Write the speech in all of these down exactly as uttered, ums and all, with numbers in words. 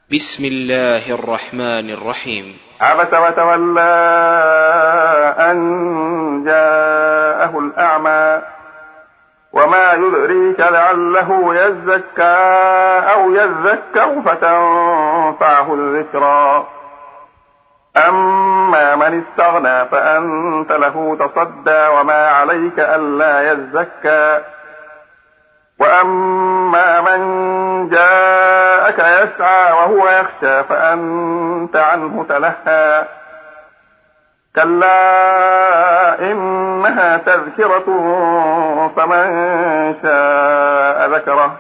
بسم الله الرحمن الرحيم. عبس وتولى أن جاءه الأعمى وما يدريك لعله يزكى أو يذكر فتنفعه الذكرى أما من استغنى فأنت له تصدى وما عليك ألا يزكى وأما من جاءك يسعى وهو يخشى فأنت عنه تلهى كلا إنها تذكرة فمن شاء ذكره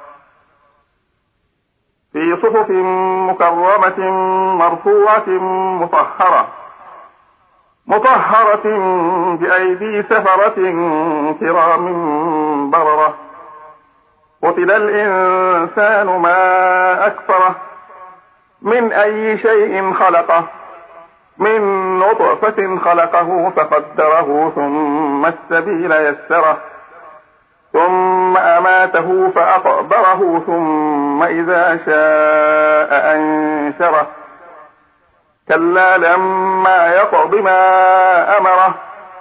في صحف مكرمة مرفوعة مطهرة مطهرة بأيدي سفرة كرام بررة قتل الإنسان ما أكفره من أي شيء خلقه من نطفة خلقه فقدره ثم السبيل يسره ثم أماته فأقبره ثم إذا شاء أنشره كلا لما يقض ما أمره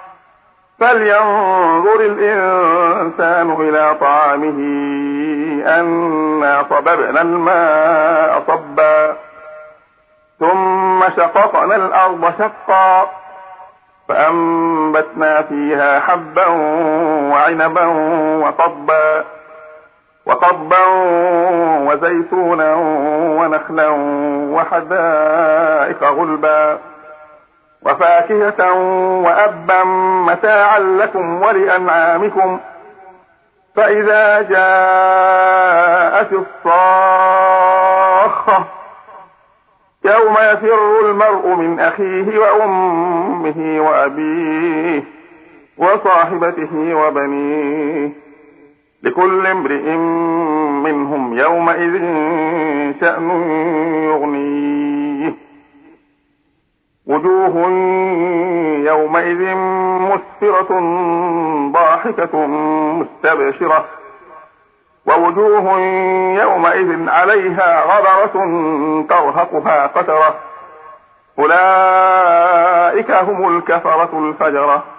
فلينظر الإنسان إلى طعامه أنا صببنا الماء صبا ثم شققنا الأرض شقا فأنبتنا فيها حبا وعنبا وقضبا وقضبا وزيتونا ونخلا وحدائق غلبا وفاكهة وأبا متاعا لكم ولأنعامكم فإذا جاءت الصاخة يوم يفر المرء من أخيه وأمه وأبيه وصاحبته وبنيه لكل امرئ منهم يومئذ شأن يغنيه وجوه يومئذ مسفرة ضاحكة مستبشرة ووجوه يومئذ عليها غبرة ترهقها قترة أولئك هم الكفرة الفجرة